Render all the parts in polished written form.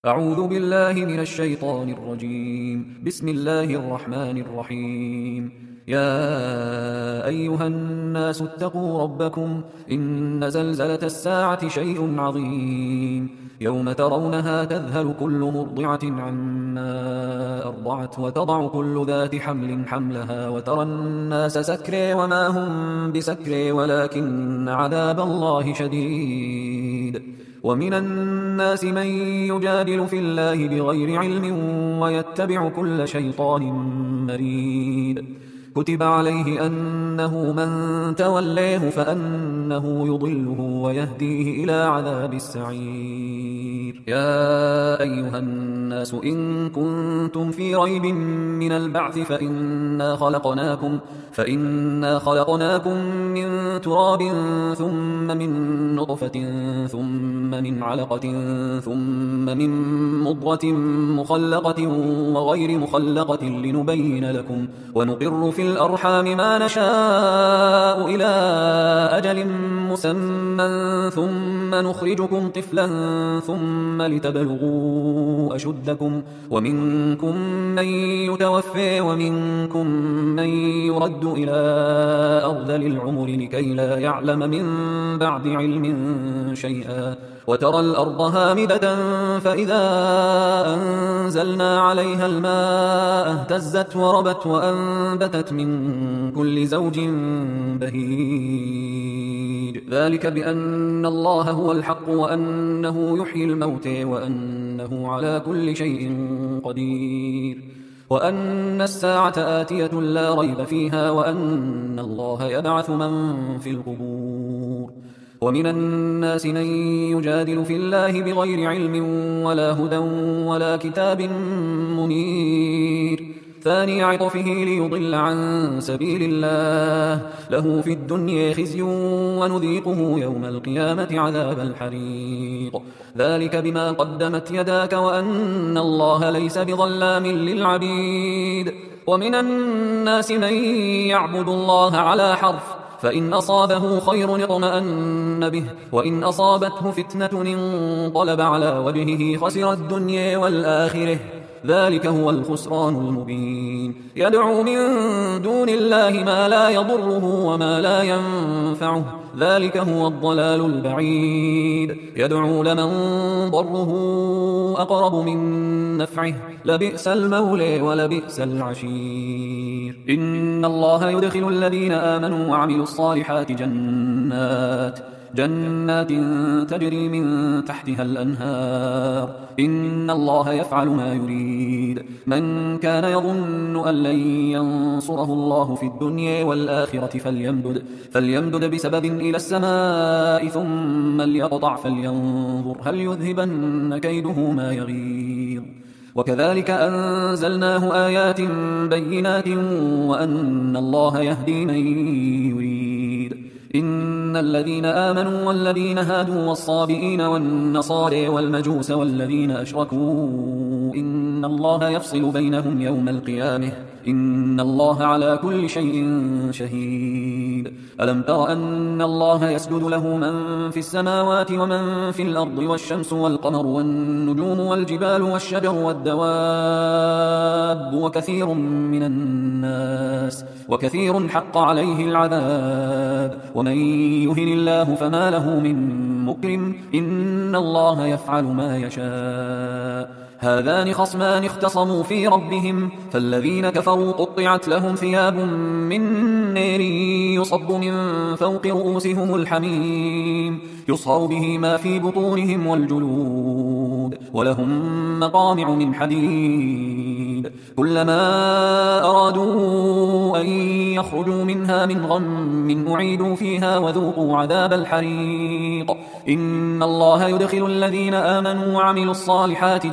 أعوذ بالله من الشيطان الرجيم. بسم الله الرحمن الرحيم. يا أيها الناس اتقوا ربكم، إن زلزلة الساعة شيء عظيم. يوم ترونها تذهل كل مرضعة عما أرضعت وتضع كل ذات حمل حملها وترى الناس سكري وما هم بسكري ولكن عذاب الله شديد. ومن الناس من يجادل في الله بغير علم ويتبع كل شيطان مريد. كتب عليه أنه من توليه فأنه يضله ويهديه إلى عذاب السعير. يا أيها الناس إن كنتم في ريب من البعث فإنا خلقناكم من تراب ثم من نطفة ثم من علقة ثم من مضغة مخلقة وغير مخلقة لنبين لكم، ونقر في الأرحام ما نشاء إلى أجل مسمى ثم نخرجكم طفلا ثم لتبلغوا أشدكم، ومنكم من يتوفى ومنكم من يرد إلى أرذل العمر لكي لا يعلم من بعد علم شيئا. وترى الأرض هامدة فإذا أنزلنا عليها الماء اهتزت وربت وأنبتت من كل زوج بهيج. ذلك بأن الله هو الحق وأنه يحيي الموتى وأنه على كل شيء قدير، وأن الساعة آتية لا ريب فيها، وأن الله يبعث من في القبور. ومن الناس من يجادل في الله بغير علم ولا هدى ولا كتاب منير، ثاني عطفه ليضل عن سبيل الله، له في الدنيا خزي ونذيقه يوم القيامة عذاب الحريق. ذلك بما قدمت يداك وأن الله ليس بظلام للعبيد. ومن الناس من يعبد الله على حرف، فإن أصابه خير اطمأن به، وإن أصابته فتنة انقلب على وجهه خسر الدنيا والآخرة، ذلك هو الخسران المبين. يدعو من دون الله ما لا يضره وما لا ينفعه، ذلك هو الضلال البعيد. يدعو لمن ضره أقرب من نفعه، لبئس المولى ولبئس العشير. إن الله يدخل الذين آمنوا وعملوا الصالحات جنات تجري من تحتها الأنهار، إن الله يفعل ما يريد. من كان يظن أن لن ينصره الله في الدنيا والآخرة فليمدد بسبب إلى السماء ثم ليقطع فلينظر هل يذهبن كيده ما يغيظ. وكذلك أنزلناه آيات بينات وأن الله يهدي من يريد. إن الذين آمنوا والذين هادوا والصابئين والنصارى والمجوس والذين أشركوا إن الله يفصل بينهم يوم القيامة، إن الله على كل شيء شهيد. ألم تر أن الله يسجد له من في السماوات ومن في الأرض والشمس والقمر والنجوم والجبال والشجر والدواب وكثير حق عليه العذاب، ومن يهن الله فما له من مكرم، إن الله يفعل ما يشاء. هذان خصمان اختصموا في ربهم، فالذين كفروا قطعت لهم ثياب من نار يصب من فوق رؤوسهم الحميم، يصهر به ما في بطونهم والجلود، ولهم مقامع من حديد، كلما أرادوا أن يخرجوا منها من غم أعيدوا فيها وذوقوا عذاب الحريق. إن الله يدخل الذين آمنوا وعملوا الصالحات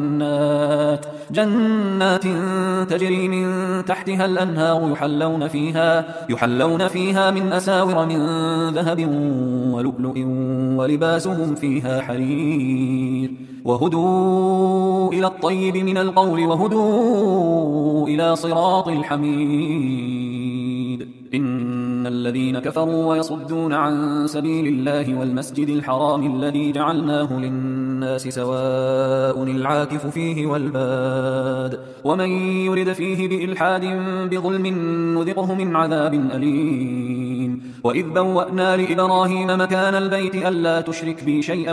جنات تجري من تحتها الأنهار يحلون فيها من أساور من ذهب ولؤلؤ ولباسهم فيها حرير، وهدوا إلى الطيب من القول وهدوا إلى صراط الحميد. إن الذين كفروا ويصدون عن سبيل الله والمسجد الحرام الذي جعلناه للناس الناس سواء العاكف فيه والباد ومن يرد فيه بإلحاد بظلم نذقه من عذاب أليم وإذ بوأنا لإبراهيم مكان البيت ألا تشرك بي شيئا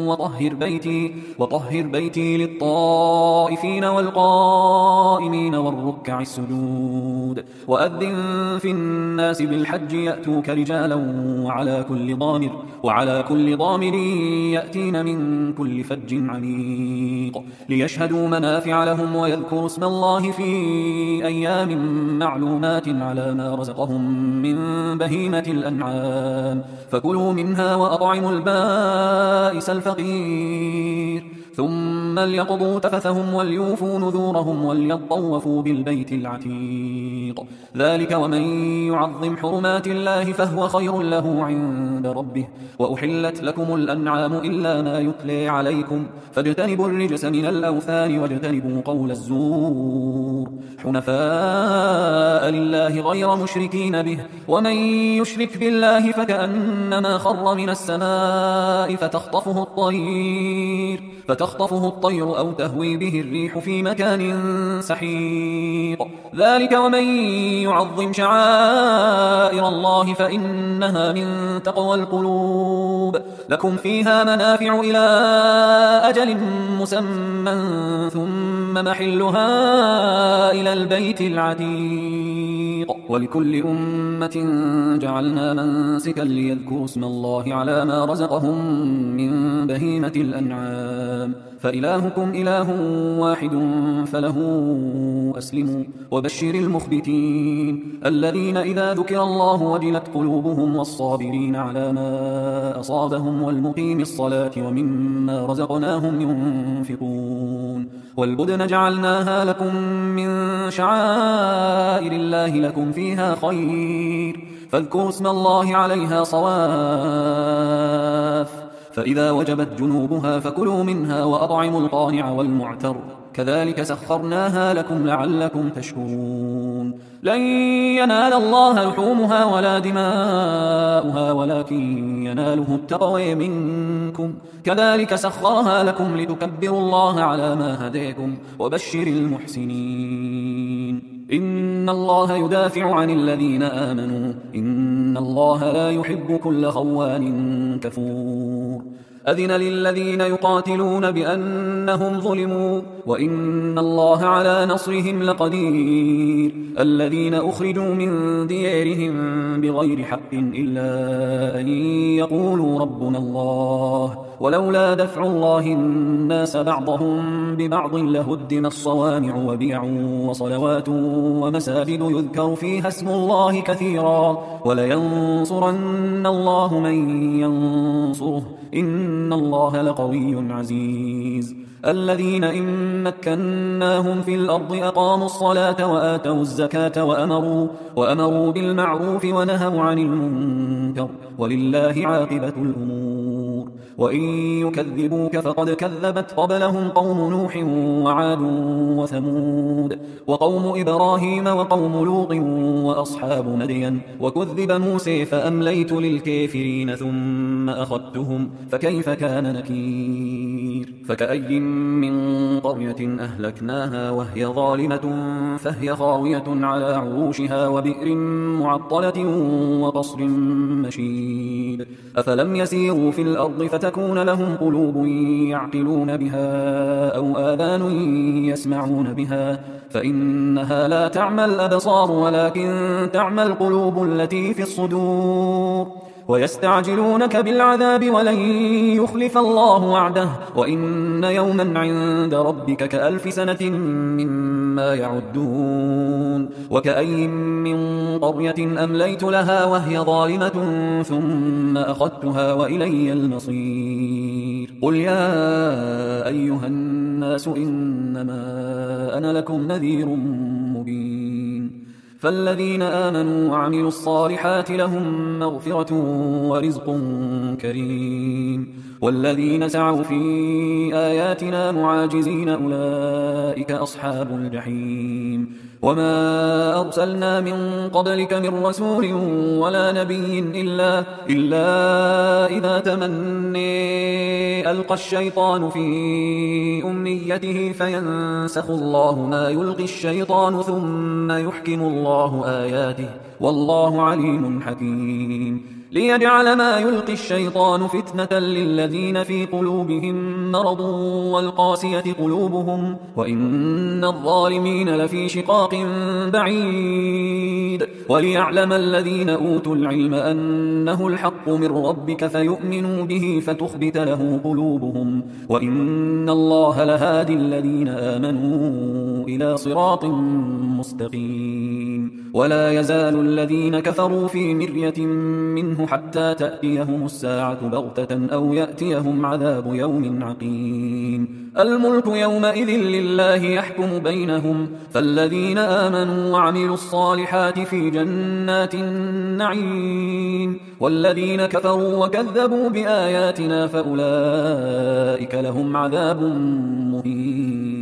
وطهر بيتي للطائفين والقائمين والركع السجود وأذن في الناس بالحج يأتوك رجالا وعلى كل ضامر يأتين من كل فج عميق ليشهدوا منافع لهم ويذكروا اسم الله في أيام معلومات على ما رزقهم من بهيمة الأنعام فكلوا منها وأطعموا البائس الفقير ثم ليقضوا تفثهم وليوفوا نذورهم وليطوفوا بالبيت العتيق ذلك ومن يعظم حرمات الله فهو خير له عند ربه وأحلت لكم الأنعام إلا ما يتلي عليكم فاجتنبوا الرجس من الأوثان واجتنبوا قول الزور حنفاء لله غير مشركين به ومن يشرك بالله فكأنما خر من السماء فتخطفه الطير أو تهوي به الريح في مكان سحيق ذلك ومن يعظم شعائر الله فإنها من تقوى القلوب لكم فيها منافع إلى أجل مسمى ثم محلها إلى البيت العتيق ولكل أمة جعلنا منسكا ليذكروا اسم الله على ما رزقهم من بهيمة الأنعام فإلهكم إله واحد فله أسلموا وبشر المخبتين الذين إذا ذكر الله وجلت قلوبهم والصابرين على ما أصابهم والمقيم الصلاة ومما رزقناهم ينفقون والبدن جعلناها لكم من شعائر الله لكم فيها خير فاذكروا اسم الله عليها صواف فإذا وجبت جنوبها فكلوا منها وأطعموا القانع والمعتر كذلك سخرناها لكم لعلكم تشكرون لن ينال الله لحومها ولا دماؤها ولكن يناله التقوى منكم كذلك سخرها لكم لتكبروا الله على ما هديكم وبشر المحسنين إن الله يدافع عن الذين آمنوا إن الله لا يحب كل خوان كفور أذن للذين يقاتلون بأنهم ظلموا وإن الله على نصرهم لقدير الذين أخرجوا من ديارهم بغير حق إلا أن يقولوا ربنا الله ولولا دفع الله الناس بعضهم ببعض لهدم الصوامع وبيع وصلوات ومساجد يذكر فيها اسم الله كثيرا ولينصرن الله من ينصره إن الله لقوي عزيز الذين إن مكناهم في الأرض أقاموا الصلاة وآتوا الزكاة وأمروا بالمعروف ونهوا عن المنكر ولله عاقبة الأمور وإن يكذبوك فقد كذبت قبلهم قوم نوح وعاد وثمود وقوم إبراهيم وقوم لوط وأصحاب مدين وكذب موسى فأمليت للكافرين ثم أخذتهم فكيف كان نكير فكأي من قرية أهلكناها وهي ظالمة فهي خاوية على عروشها وبئر معطلة وقصر مشيد أفلم يسيروا في الأرض فتكون لهم قلوب يعقلون بها أو آذان يسمعون بها فإنها لا تعمى الأبصار ولكن تعمى القلوب التي في الصدور ويستعجلونك بالعذاب ولن يخلف الله وعده وإن يوما عند ربك كألف سنة مما يعدون وكأي من قرية أمليت لها وهي ظالمة ثم أخذتها وإلي المصير قل يا أيها الناس إنما أنا لكم نذير مبين فالذين آمنوا وعملوا الصالحات لهم مغفرة ورزق كريم. والذين سعوا في آياتنا معاجزين أولئك أصحاب الجحيم. وما أرسلنا من قبلك من رسول ولا نبي إلا إذا تمني ألقى الشيطان في أمنيته فينسخ الله ما يلقي الشيطان ثم يحكم الله آياته والله عليم حكيم. ليجعل ما يلقي الشيطان فتنة للذين في قلوبهم مرض والقاسية قلوبهم وإن الظالمين لفي شقاق بعيد. وليعلم الذين أوتوا العلم أنه الحق من ربك فيؤمنوا به فتخبت له قلوبهم وإن الله لهادي الذين آمنوا إلى صراط مستقيم. ولا يزال الذين كفروا في مرية منه حتى تأتيهم الساعة بغتة أو يأتيهم عذاب يوم عقيم. الملك يومئذ لله يحكم بينهم فالذين آمنوا وعملوا الصالحات في جنات النعيم والذين كفروا وكذبوا بآياتنا فأولئك لهم عذاب مهين.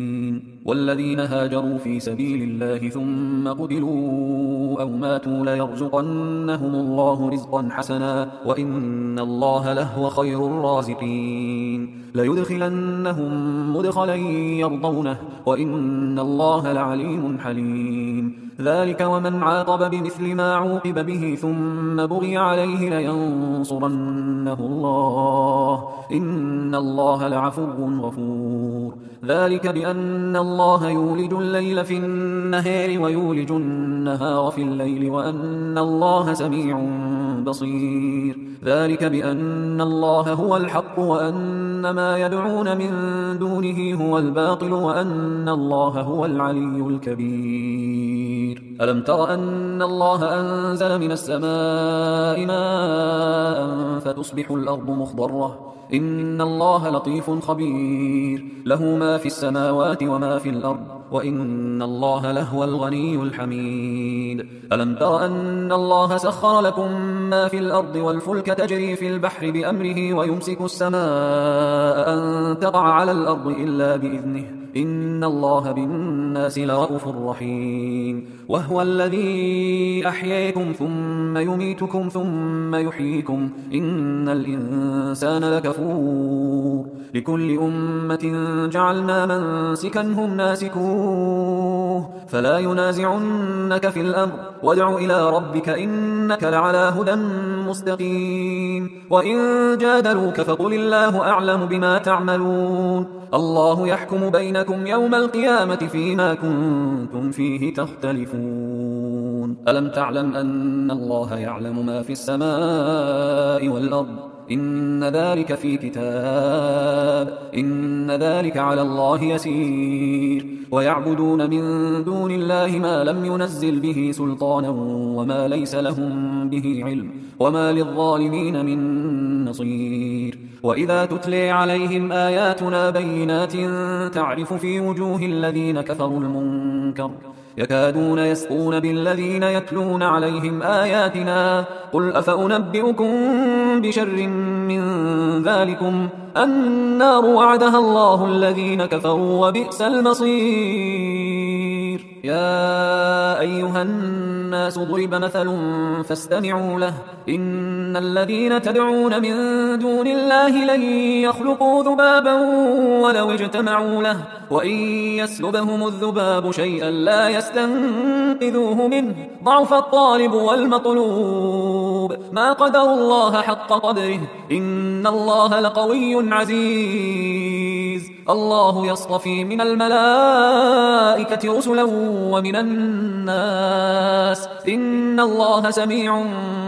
والذين هاجروا في سبيل الله ثم قتلوا أو ماتوا ليرزقنهم الله رزقا حسنا وإن الله لهو خير الرازقين. ليدخلنهم مدخلا يرضونه وإن الله لعليم حليم. ذلك ومن عاقب بمثل ما عوقب به ثم بغي عليه لينصرنه الله إن الله لعفو غفور. ذلك بأن الله يولج الليل في النهار ويولج النهار في الليل وأن الله سميع بصير. ذلك بأن الله هو الحق وأن ما يدعون من دونه هو الباطل وأن الله هو العلي الكبير. ألم تر أن الله أنزل من السماء ماء فتصبح الأرض مخضرة إن الله لطيف خبير. له ما في السماوات وما في الأرض وإن الله لهو الغني الحميد. ألم تر أن الله سخر لكم ما في الأرض والفلك تجري في البحر بأمره ويمسك السماء أن تقع على الأرض إلا بإذنه إن الله بالناس لرءوف رحيم. وهو الذي أحييكم ثم يميتكم ثم يحييكم إن الإنسان لكفور. لكل أمة جعلنا منسكا هم ناسكوه فلا ينازعنك في الأمر وادع إلى ربك إنك لعلى هدى مستقيم. وإن جادلوك فقل الله أعلم بما تعملون الله يحكم بينكم يوم القيامة فيما كنتم فيه تختلفون. ألم تعلم أن الله يعلم ما في السماء والأرض إن ذلك في كتاب إن ذلك على الله يسير. ويعبدون من دون الله ما لم ينزل به سلطانا وما ليس لهم به علم وما للظالمين من نصير. وإذا تتلي عليهم آياتنا بينات تعرف في وجوه الذين كفروا المنكر يكادون يسقون بالذين يتلون عليهم آياتنا قل أفأنبئكم بشر من ذلكم النار وعدها الله الذين كفروا وبئس المصير. يا أيها الناس ضرب مثل فاستمعوا له إن الذين تدعون من دون الله لن يخلقوا ذبابا ولو اجتمعوا له وإن يسلبهم الذباب شيئا لا يستنقذوه منه ضعف الطالب والمطلوب ما قدروا الله حق قدره إن الله لقوي عزيز. الله يصطفي من الملائكة رسلا ومن الناس إن الله سميع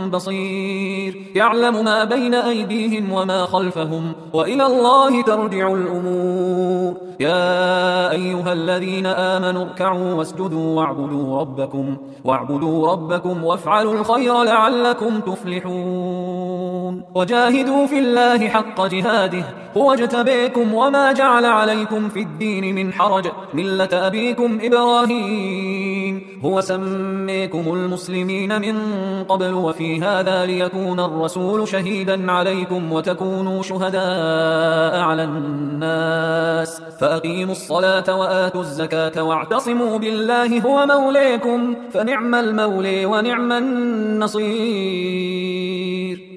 بصير. يعلم ما بين أيديهم وما خلفهم وإلى الله ترجع الأمور. يا أيها الذين آمنوا اركعوا واسجدوا واعبدوا ربكم وافعلوا الخير لعلكم تفلحون. وجاهدوا في الله حق جهاده هو اجتبيكم وما جعل عليكم في الدين من حرج ملة أبيكم إبراهيم هو سميكم المسلمين من قبل وفي هذا ليكون الرسول شهيدا عليكم وتكونوا شهداء على الناس فأقيموا الصلاة وآتوا الزكاة واعتصموا بالله هو موليكم فنعم المولي ونعم النصير